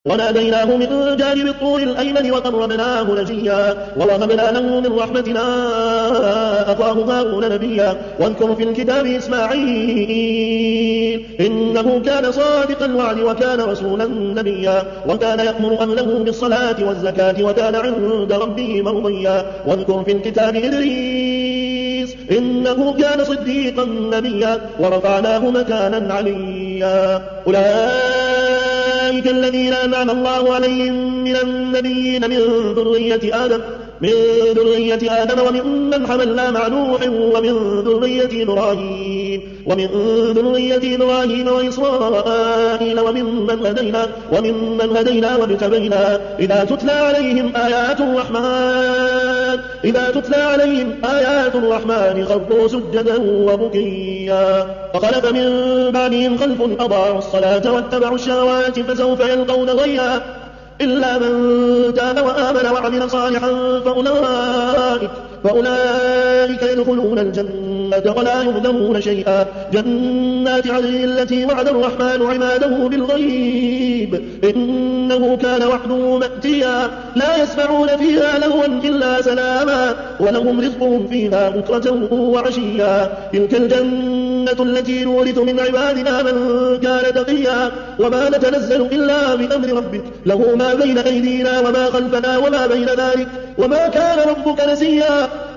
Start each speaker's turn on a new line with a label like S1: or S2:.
S1: وناديناه من جانب الطور الأيمن وقربناه نجيا ووهبنا له من رحمتنا أخاه هارون نبيا واذكر في الكتاب إسماعيل إنه كان صادق الوعد وكان رسولا نبيا وكان يأمر أهله بالصلاة والزكاة وكان عند ربه مرضيا واذكر في الكتاب إدريس إنه كان صديقا نبيا ورفعناه مكانا عليا أولئك الذين أنعم الله عليهم من النبيين من ذرية آدم وممن حملنا مع نوح ومن ذرية إبراهيم وإسرائيل وممن هدينا واجتبينا إذا تتلى عليهم آيات الرحمن خروا سجدا وبكيا فخلف من بعدهم خلف أضاعوا الصلاة واتبعوا الشهوات فسوف يلقون غيا إلا من تاب وآمن وعمل صالحا فأولئك يدخلون الجنة ولا يظلمون شيئا جنات عدن التي وعد الرحمن عباده بالغيب إنه كان وعده مأتيا لا يسمعون فيها لغوا إلا سلاما ولهم رزقهم فيها بكرة وعشيا تلك الجنة التي نورث من عبادنا من كان تقيا وما نتنزل إلا بأمر ربك له ما بين أيدينا وما خلفنا وما بين ذلك وما كان ربك نسيا